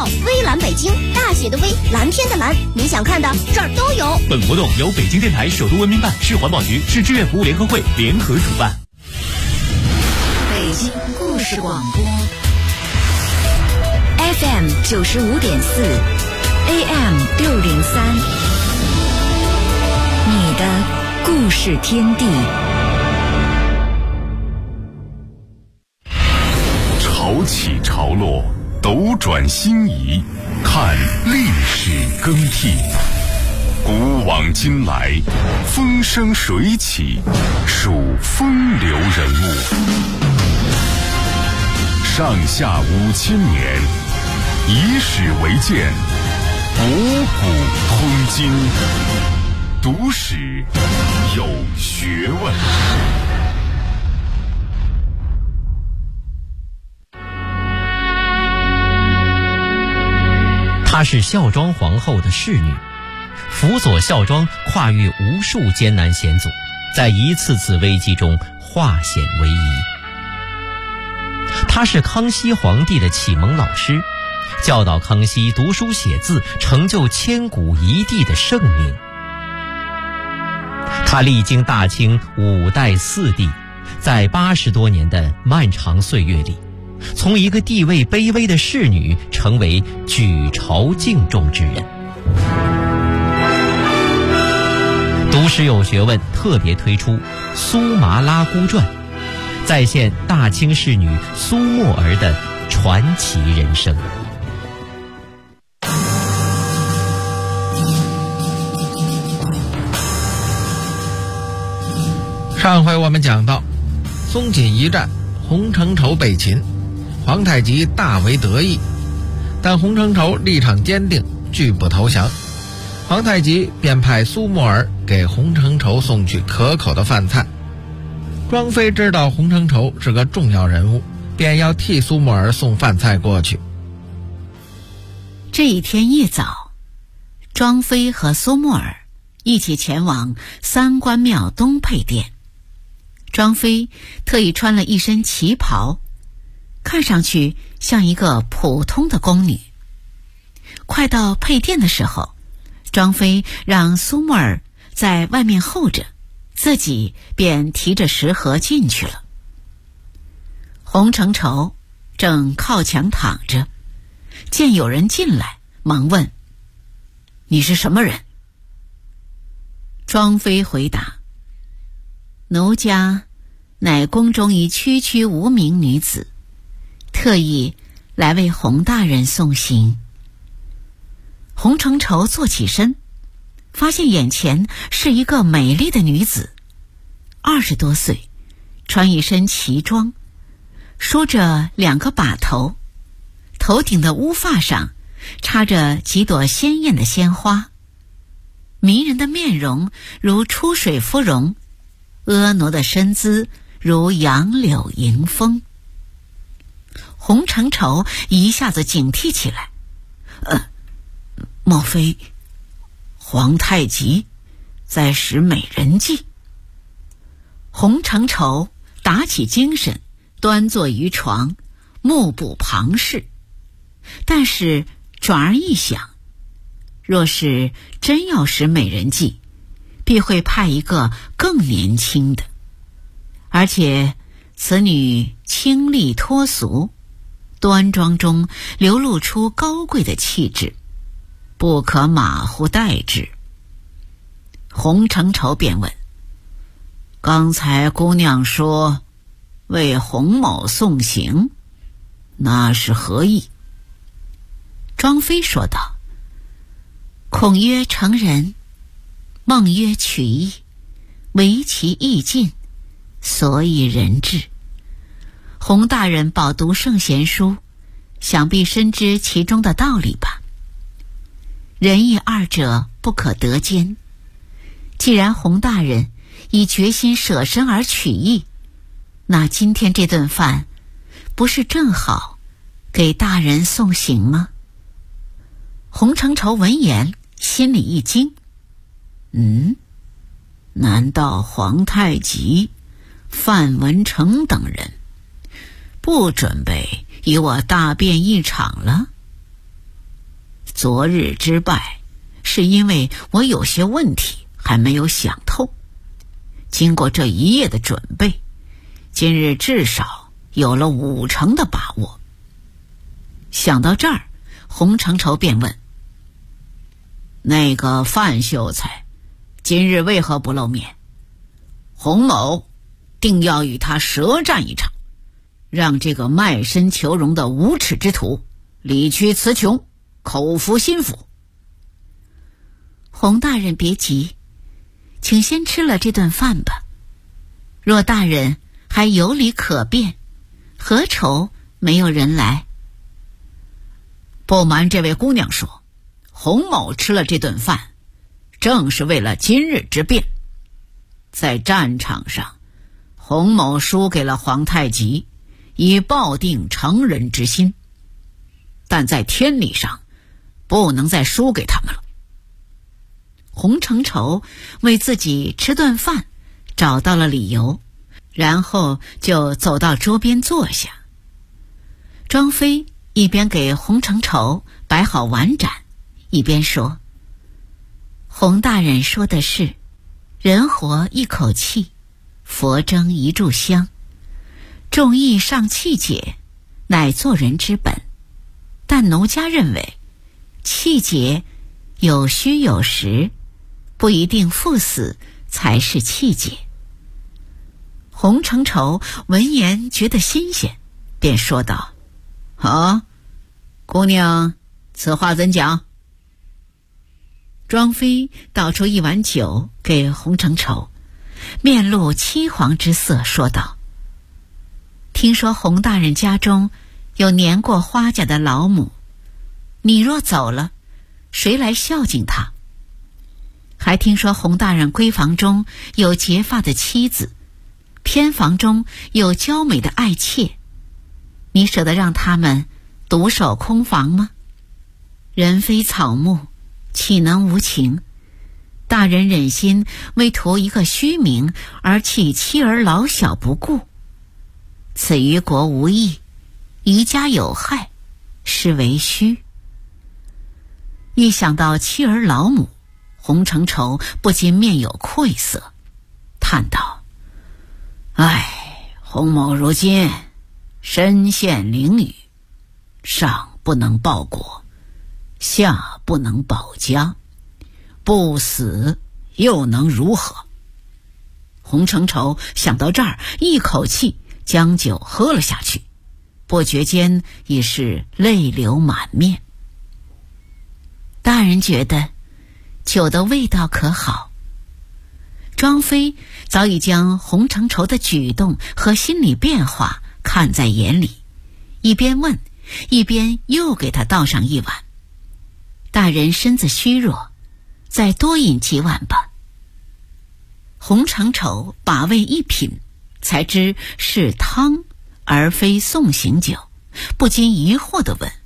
微蓝北京，大写的微，蓝天的蓝，你想看的这儿都有。 本活动由北京电台首都文明办、市环保局、市志愿服务联合会联合主办。 北京故事广播 FM 95.4 AM 603，你的故事天地。 潮起潮落，斗转星移，看历史更替。古往今来，风生水起，数风流人物。上下5000年，以史为鉴，博古通今。读史有学问。 她是孝庄皇后的侍女，辅佐孝庄跨越无数艰难险阻，在一次次危机中化险为夷。她是康熙皇帝的启蒙老师，教导康熙读书写字，成就千古一帝的盛名。她历经大清5代4帝，在80多年的漫长岁月里，从一个地位卑微的侍女成为举朝敬重之人。读史有学问特别推出《苏麻拉姑传》，再现大清侍女苏沫儿的传奇人生。 上回我们讲到，松锦一战，洪承畴被擒，皇太极大为得意，但洪承畴立场坚定，拒不投降。皇太极便派苏沫儿给洪承畴送去可口的饭菜。庄妃知道洪承畴是个重要人物，便要替苏沫儿送饭菜过去。 这一天一早，庄妃和苏沫儿一起前往三官庙东配殿。庄妃特意穿了一身旗袍，看上去像一个普通的宫女。快到配殿的时候，庄妃让苏沫儿在外面候着，自己便提着食盒进去了。洪承畴正靠墙躺着，见有人进来，忙问：“你是什么人？”庄妃回答：“奴家乃宫中一区区无名女子，特意来为洪大人送行。”洪承畴坐起身，发现眼前是一个美丽的女子，20多岁，穿一身旗装，梳着2个把头，头顶的乌发上插着几朵鲜艳的鲜花，迷人的面容如出水芙蓉，婀娜的身姿如杨柳迎风。洪承畴一下子警惕起来，莫非皇太极在使美人计？洪承畴打起精神，端坐于床，目不旁视。但是转而一想，若是真要使美人计，必会派一个更年轻的，而且此女清丽脱俗，端庄中流露出高贵的气质，不可马虎待之。洪承畴便问：“刚才姑娘说为洪某送行，那是何意？”庄妃说道：“孔曰成人，孟曰取义，唯其意尽，所以人至。洪大人饱读圣贤书，想必深知其中的道理吧？仁义二者不可得兼。既然洪大人已决心舍身而取义，那今天这顿饭不是正好给大人送行吗？”洪承畴闻言心里一惊，难道皇太极、范文成等人不准备与我大辩一场了？ 昨日之败，是因为我有些问题还没有想透。经过这一夜的准备，今日至少有了50%的把握。想到这儿，洪承畴便问：那个范秀才今日为何不露面？洪某定要与他舌战一场，让这个卖身求荣的无耻之徒理屈词穷，口服心服。 洪大人别急，请先吃了这顿饭吧。若大人还有理可辩，何愁没有人来？ 不瞒这位姑娘说，洪某吃了这顿饭，正是为了今日之变。在战场上，洪某输给了皇太极，以抱定成人之心，但在天理上不能再输给他们了。 洪承畴为自己吃顿饭找到了理由，然后就走到桌边坐下。庄妃一边给洪承畴摆好碗盏，一边说：洪大人说的是，人活一口气，佛蒸一炷香，众义尚气节，乃做人之本。但奴家认为，气节有虚有实，不一定赴死才是气节。洪承畴闻言觉得新鲜，便说道： 姑娘，此话怎讲？ 庄妃倒出一碗酒给洪承畴，面露凄黄之色，说道：听说洪大人家中有年过花甲的老母，你若走了，谁来孝敬他？还听说洪大人闺房中有结发的妻子，偏房中有娇美的爱妾，你舍得让他们独守空房吗？人非草木，岂能无情？大人忍心为图一个虚名而弃妻儿老小不顾，此于国无益，于家有害，是为虚。一想到妻儿老母，洪承畴不禁面有愧色，叹道： 洪某如今身陷囹圄，上不能报国，下不能保家，不死又能如何？洪承畴想到这儿，一口气将酒喝了下去，不觉间已是泪流满面。 大人觉得酒的味道可好？庄妃早已将洪承畴的举动和心理变化看在眼里，一边问，一边又给他倒上一碗。大人身子虚弱，再多饮几碗吧。洪承畴把味一品，才知是汤而非送行酒，不禁疑惑地问：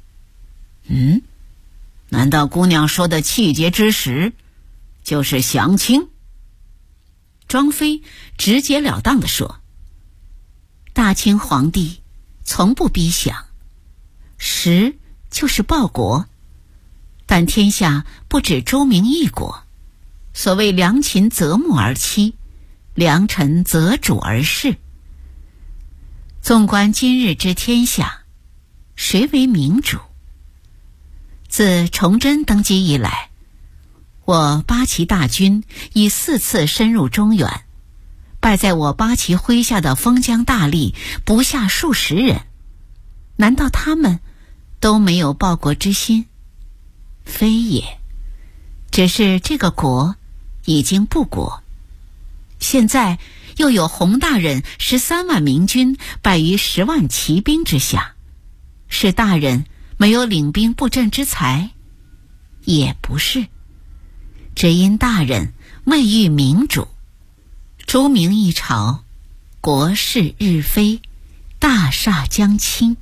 难道姑娘说的气节之实就是降清？ 庄妃直截了当地说：大清皇帝从不逼降，实就是报国，但天下不止朱明一国，所谓良禽择木而栖，良臣择主而事。纵观今日之天下，谁为明主？自崇祯登基以来，我八旗大军已4次深入中原，败在我八旗麾下的封疆大吏不下数十人，难道他们都没有报国之心？非也，只是这个国已经不国，现在又有洪大人13万明军败于10万骑兵之下，是大人没有领兵布阵之才？也不是，只因大人未遇明主，朱明一朝，国势日非，大厦将倾。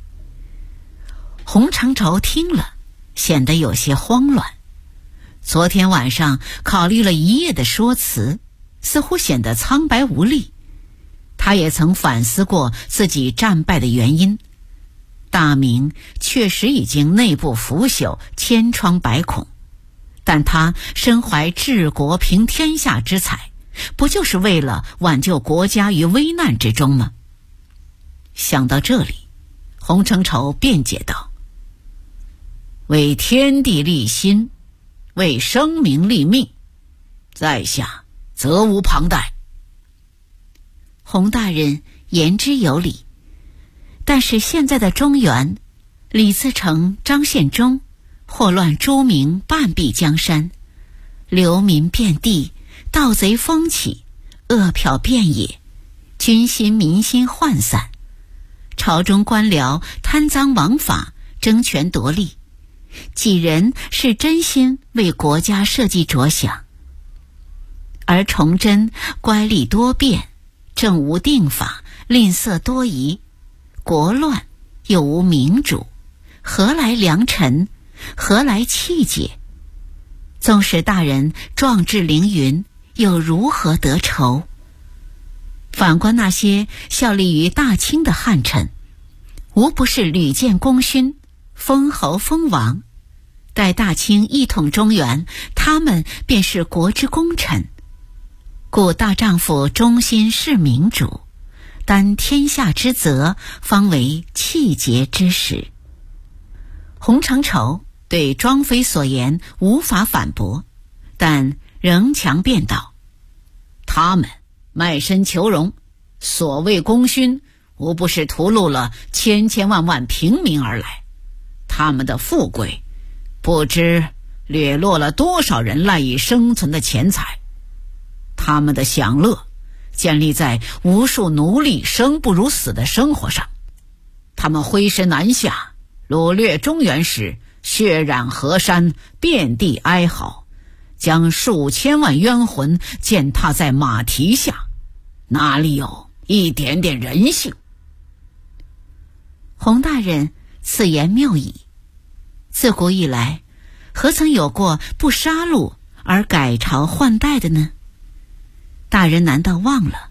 洪承畴听了，显得有些慌乱。昨天晚上考虑了一夜的说辞，似乎显得苍白无力。他也曾反思过自己战败的原因，大明确实已经内部腐朽，千疮百孔，但他身怀治国平天下之才，不就是为了挽救国家于危难之中吗？想到这里，洪承畴辩解道：为天地立心，为生民立命，在下责无旁贷。洪大人言之有理，但是现在的中原，李自成、张献忠祸乱诸民，半壁江山，流民遍地，盗贼风起，恶殍遍野，军心民心涣散，朝中官僚贪赃枉法，争权夺利，几人是真心为国家社稷着想？而崇祯乖戾多变，政无定法，吝啬多疑，国乱又无明主，何来良臣，何来气节？纵使大人壮志凌云，又如何得酬？反观那些效力于大清的汉臣，无不是屡建功勋，封侯封王，待大清一统中原，他们便是国之功臣。故大丈夫忠心事民主，担天下之责，方为气节之始。洪承畴对庄妃所言无法反驳，但仍强辩道：他们卖身求荣，所谓功勋，无不是屠戮了千千万万平民而来。他们的富贵，不知掠落了多少人赖以生存的钱财。他们的享乐，建立在无数奴隶生不如死的生活上。他们挥师南下，掳掠中原时，血染河山，遍地哀嚎，将数千万冤魂践踏在马蹄下，哪里有一点点人性？洪大人此言谬矣。自古以来，何曾有过不杀戮而改朝换代的呢？大人难道忘了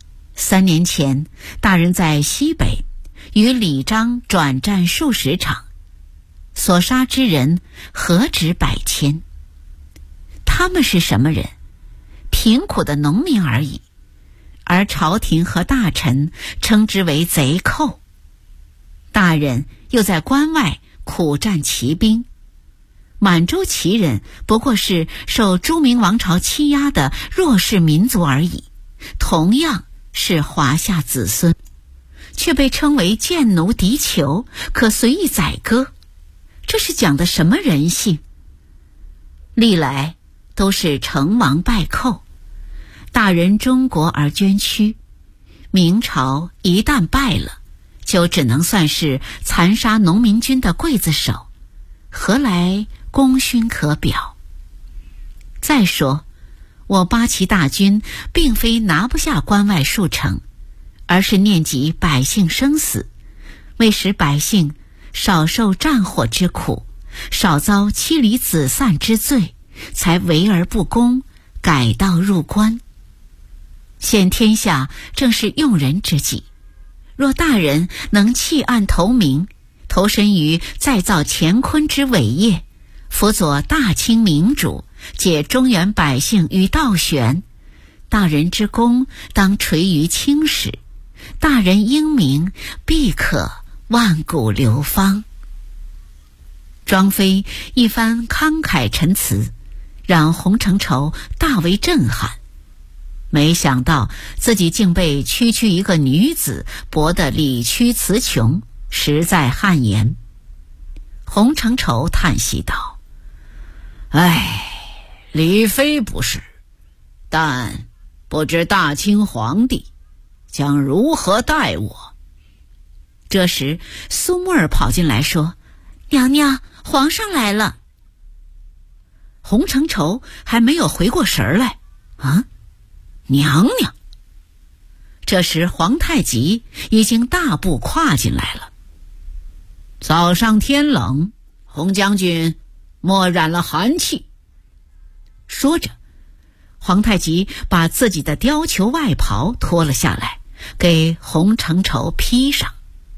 3年前，大人在西北与李章转战数十场，所杀之人何止百千？他们是什么人？贫苦的农民而已，而朝廷和大臣称之为贼寇。大人又在关外苦战骑兵，满洲旗人不过是受朱明王朝欺压的弱势民族而已，同样是华夏子孙，却被称为贱奴敌酋，可随意宰割。这是讲的什么人性？历来都是成王败寇，大人忠国而捐躯，明朝一旦败了，就只能算是残杀农民军的刽子手，何来功勋可表？再说，我八旗大军并非拿不下关外数城，而是念及百姓生死，为使百姓少受战火之苦，少遭妻离子散之罪，才为而不公，改道入关。现天下正是用人之际，若大人能弃暗投明，投身于再造乾坤之伟业，辅佐大清民主，解中原百姓于倒悬，大人之功当垂于青史，大人英名必可万古流芳。庄妃一番慷慨陈词，让洪承畴大为震撼。没想到自己竟被区区一个女子驳得理屈词穷，实在汗颜。洪承畴叹息道：唉，李妃不是，但不知大清皇帝将如何待我。这时苏木儿跑进来说：娘娘，皇上来了。洪承畴还没有回过神来，娘娘。这时皇太极已经大步跨进来了。早上天冷，洪将军莫染了寒气。说着，皇太极把自己的貂裘外袍脱了下来，给洪承畴披上。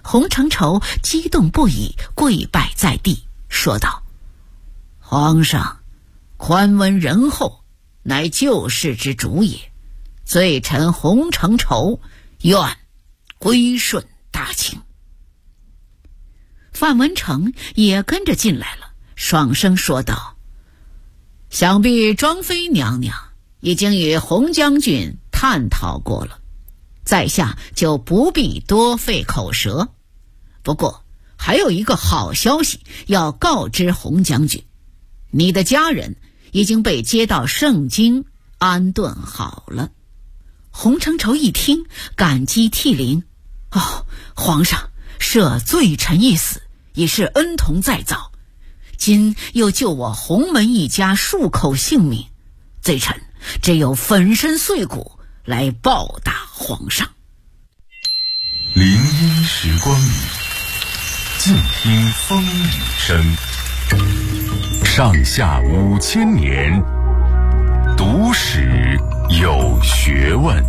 洪承畴激动不已，跪拜在地，说道：“皇上，宽温仁厚，乃救世之主也。罪臣洪承畴愿归顺大清。”范文成也跟着进来了，爽声说道：“想必庄妃娘娘已经与洪将军探讨过了，在下就不必多费口舌。不过还有一个好消息要告知洪将军，你的家人已经被接到盛京安顿好了。”洪承畴一听，感激涕零：“哦，皇上赦罪臣一死，已是恩同再造，今又救我洪门一家数口性命，罪臣只有粉身碎骨来报答皇上。” 林荫时光里，静听风雨声。上下5000年，读史有学问。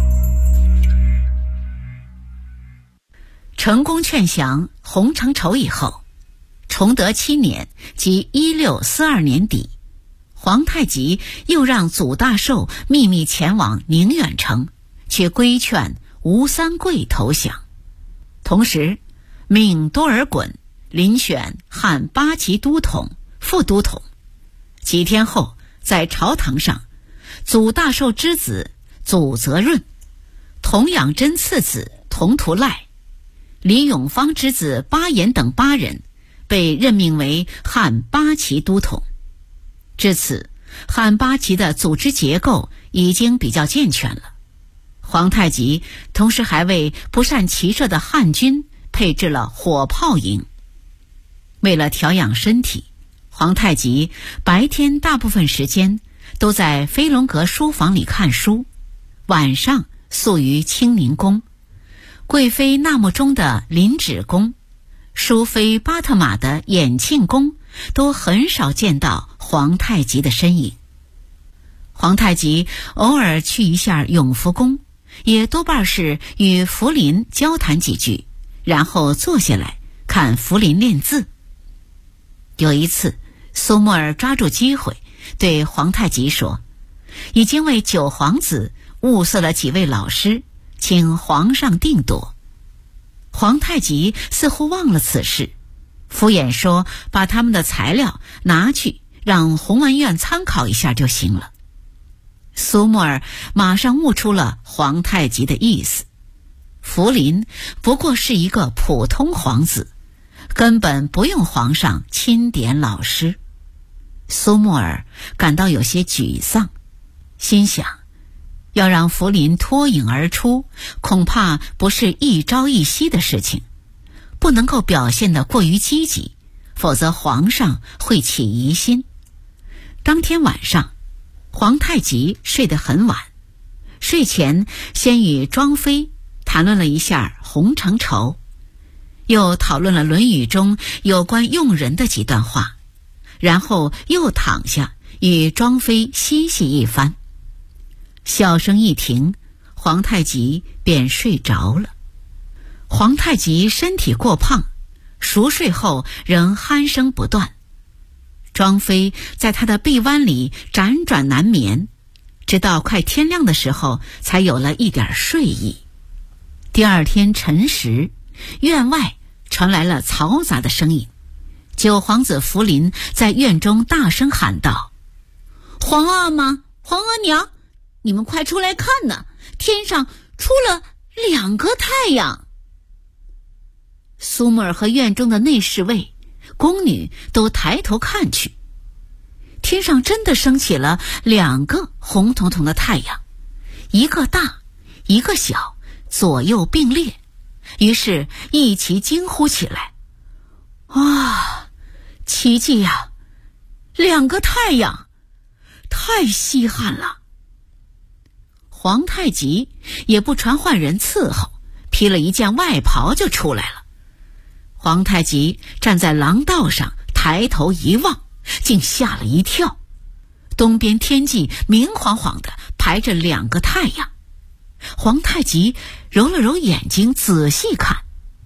成功劝降洪承畴以后，崇德7年，即1642年底，皇太极又让祖大寿秘密前往宁远城，去规劝吴三桂投降，同时命多尔衮遴选汉8旗都统、副都统。几天后，在朝堂上，祖大寿之子祖泽润、童养真次子童图赖、李永芳之子巴彦等8人被任命为汉8旗都统。至此，汉8旗的组织结构已经比较健全了。皇太极同时还为不善骑射的汉军配置了火炮营。为了调养身体，皇太极白天大部分时间都在飞龙阁书房里看书，晚上宿于清宁宫。贵妃纳木中的林芷宫、淑妃巴特玛的衍庆宫都很少见到皇太极的身影。皇太极偶尔去一下永福宫，也多半是与福临交谈几句，然后坐下来看福临练字。有一次，苏沫儿抓住机会对皇太极说，已经为9皇子物色了几位老师，请皇上定夺。皇太极似乎忘了此事，敷衍说把他们的材料拿去让弘文院参考一下就行了。苏沫儿马上悟出了皇太极的意思，福临不过是一个普通皇子，根本不用皇上钦点老师。苏沫儿感到有些沮丧，心想要让福临脱颖而出，恐怕不是一朝一夕的事情，不能够表现得过于积极，否则皇上会起疑心。当天晚上，皇太极睡得很晚，睡前先与庄妃谈论了一下洪承畴，又讨论了《论语》中有关用人的几段话，然后又躺下与庄妃嬉戏一番。笑声一停，皇太极便睡着了。皇太极身体过胖，熟睡后仍鼾声不断。庄妃在他的臂弯里辗转难眠，直到快天亮的时候才有了一点睡意。第二天辰时，院外传来了嘈杂的声音。9皇子福临在院中大声喊道：“皇阿玛，皇阿娘，你们快出来看呐，天上出了2个太阳。”苏沫儿和院中的内侍卫、宫女都抬头看去，天上真的升起了2个红彤彤的太阳，一个大，一个小，左右并列，于是一齐惊呼起来：“啊，奇迹呀！2个太阳，太稀罕了！”皇太极也不传唤人伺候，披了一件外袍就出来了。皇太极站在廊道上，抬头一望，竟吓了一跳。东边天际明晃晃的排着2个太阳。皇太极揉了揉眼睛，仔细看，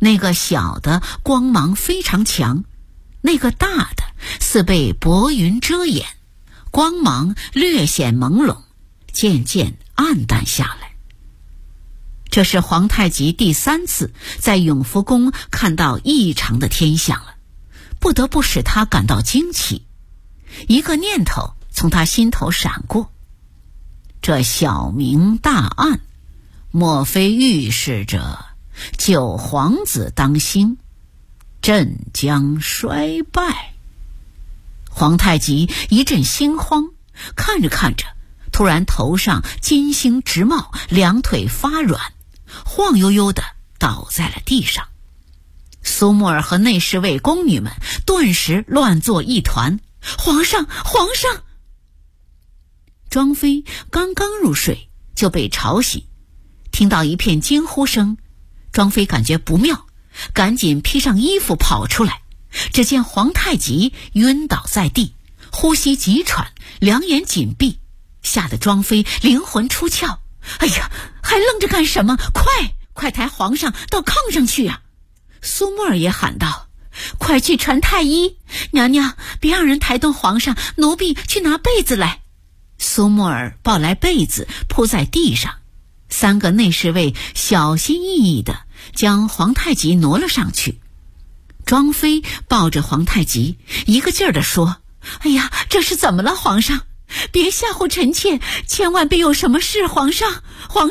那个小的光芒非常强，那个大的似被薄云遮掩，光芒略显朦胧，渐渐暗淡下来。这是皇太极第3次在永福宫看到异常的天象了，不得不使他感到惊奇。一个念头从他心头闪过，这小明大暗，莫非预示着九皇子当兴，朕将衰败？皇太极一阵心慌，看着看着，突然头上金星直冒，两腿发软，晃悠悠地倒在了地上。苏木儿和内侍卫宫女们顿时乱作一团。皇上，皇上！庄妃刚刚入睡就被吵醒，听到一片惊呼声，庄妃感觉不妙，赶紧披上衣服跑出来，只见皇太极晕倒在地，呼吸急喘，两眼紧闭，吓得庄妃灵魂出窍。哎呀，还愣着干什么？快抬皇上到炕上去啊！苏木儿也喊道，快去传太医，娘娘别让人抬动皇上，奴婢去拿被子来。苏木儿抱来被子铺在地上，3个内侍卫小心翼翼地将皇太极挪了上去。庄妃抱着皇太极，一个劲儿地说，哎呀，这是怎么了？皇上别吓唬臣妾，千万别有什么事，皇上！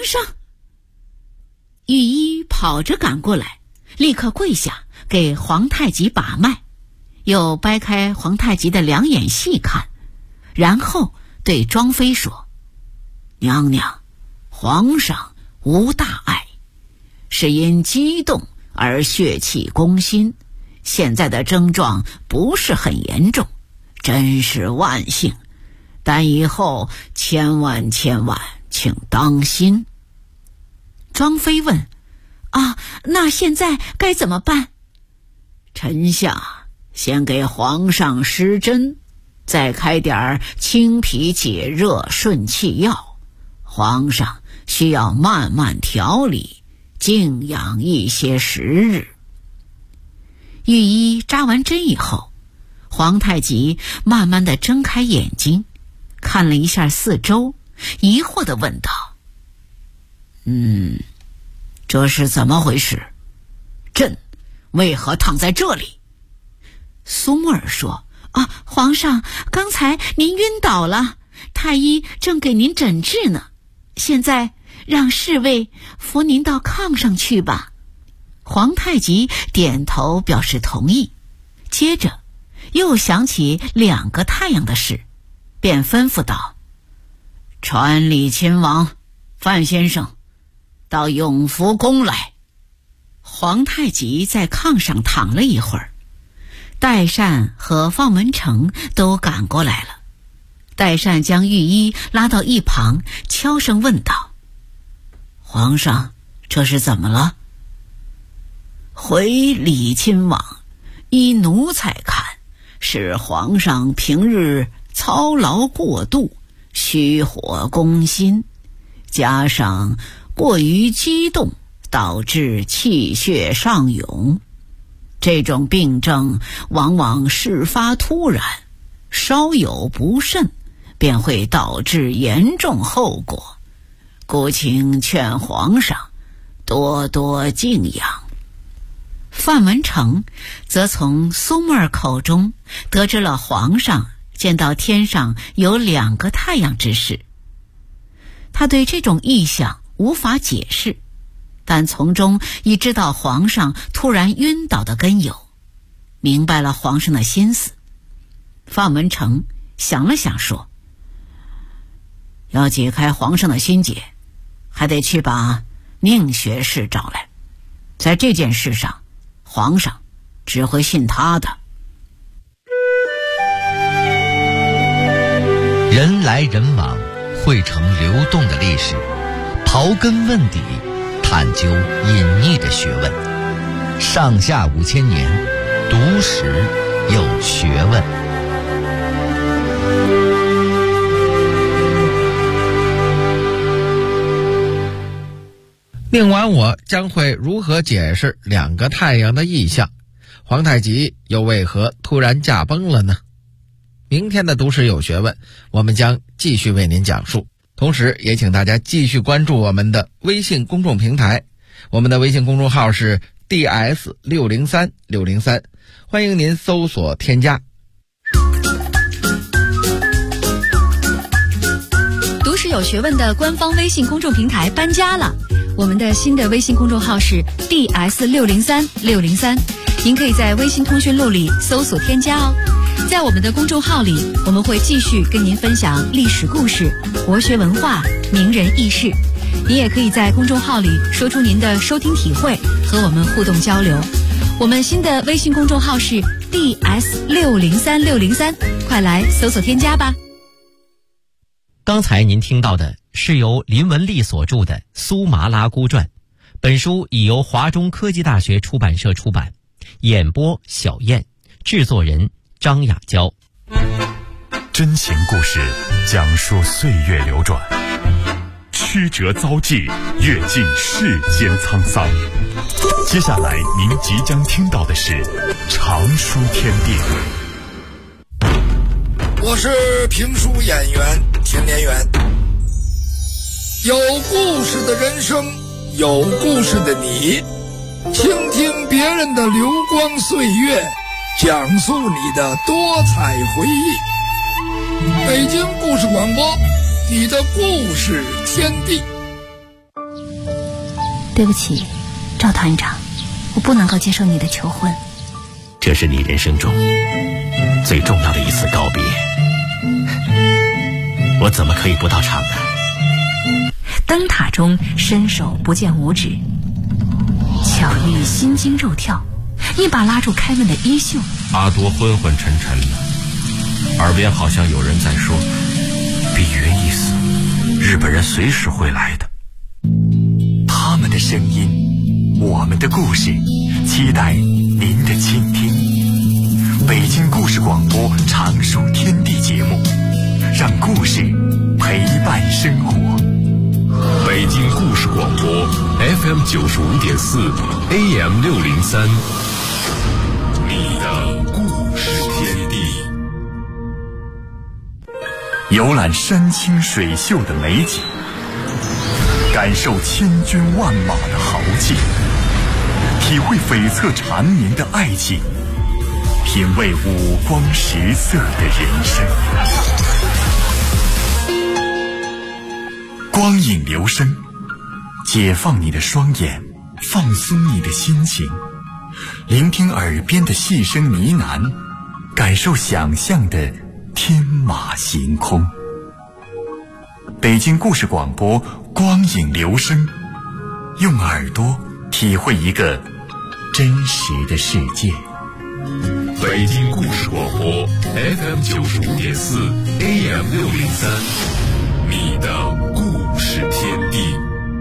御医跑着赶过来，立刻跪下给皇太极把脉，又掰开皇太极的两眼细看，然后对庄妃说，娘娘，皇上无大碍，是因激动而血气攻心，现在的症状不是很严重，真是万幸，但以后千万请当心。庄妃问，那现在该怎么办？臣下先给皇上施针，再开点清脾解热顺气药，皇上需要慢慢调理，静养一些时日。御医扎完针以后，皇太极慢慢地睁开眼睛，看了一下四周，疑惑地问道，这是怎么回事？朕为何躺在这里？苏木儿说，皇上，刚才您晕倒了，太医正给您诊治呢，现在让侍卫扶您到炕上去吧。皇太极点头表示同意，接着又想起2个太阳的事，便吩咐道，传李亲王、范先生到永福宫来。皇太极在炕上躺了一会儿，代善和放文成都赶过来了。代善将御医拉到一旁，悄声问道，皇上，这是怎么了？回李亲王，依奴才看，是皇上平日操劳过度，虚火攻心，加上过于激动，导致气血上涌。这种病症往往事发突然，稍有不慎便会导致严重后果，故请劝皇上多多静养。范文成则从苏木儿口中得知了皇上见到天上有2个太阳之事。他对这种异象无法解释，但从中已知道皇上突然晕倒的根由，明白了皇上的心思。范文成想了想说，要解开皇上的心结，还得去把宁学士找来，在这件事上皇上只会信他的。 人来人往，汇成流动的历史，刨根问底，探究隐匿的学问。上下5000年，读史有学问。 命完我将会如何解释2个太阳的意象？皇太极又为何突然驾崩了呢？明天的都市有学问，我们将继续为您讲述。同时也请大家继续关注我们的微信公众平台，我们的微信公众号是 DS603603，欢迎您搜索添加。 都市有学问的官方微信公众平台搬家了，我们的新的微信公众号是 DS603603，您可以在微信通讯录里搜索添加哦。在我们的公众号里，我们会继续跟您分享历史故事、国学文化、名人轶事。您也可以在公众号里说出您的收听体会，和我们互动交流。我们新的微信公众号是 DS603603，快来搜索添加吧。 刚才您听到的是由林文丽所著的《苏麻拉姑传》，本书已由华中科技大学出版社出版，演播小燕，制作人张雅娇。 真情故事讲述岁月流转，曲折遭际，阅尽世间沧桑。接下来您即将听到的是常书天地。 我是评书演员田连元。有故事的人生，有故事的你，倾听别人的流光岁月，讲述你的多彩回忆。北京故事广播，你的故事天地。 对不起，赵团长，我不能够接受你的求婚。 这是你人生中最重要的一次告别，我怎么可以不到场呢？ 灯塔中伸手不见五指，巧遇心惊肉跳，一把拉住开门的衣袖。 阿多昏昏沉沉的，耳边好像有人在说：碧云一死，日本人随时会来的。 他们的声音，我们的故事，期待您的倾听。北京故事广播常书天地节目，让故事陪伴生活。 北京故事广播 FM 95.4 AM 603，你的故事天地。 游览山清水秀的美景，感受千军万马的豪气，体会悱恻缠绵的爱情，品味五光十色的人生。光影流声，解放你的双眼，放松你的心情，聆听耳边的细声呢喃，感受想象的天马行空。北京故事广播，光影流声，用耳朵体会一个真实的世界。 北京故事广播 FM 95.4 AM 603，你的故事天地。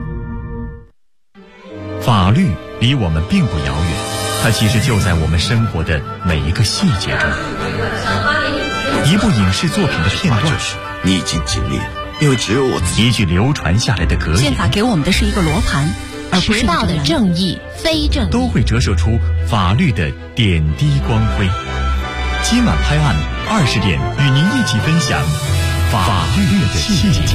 法律离我们并不遥远，它其实就在我们生活的每一个细节中。一部影视作品的片段， 逆境经历，因为只有我自己。 一句流传下来的格言， 宪法给我们的是一个罗盘，而不是迟到的正义、非正义， 都会折射出法律的点滴光辉。今晚拍案20点，与您一起分享法律的细节。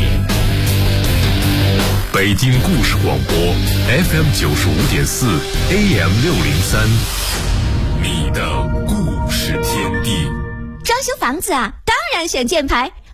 北京故事广播 FM 95.4 AM 603，你的故事天地。 装修房子啊，当然选箭牌。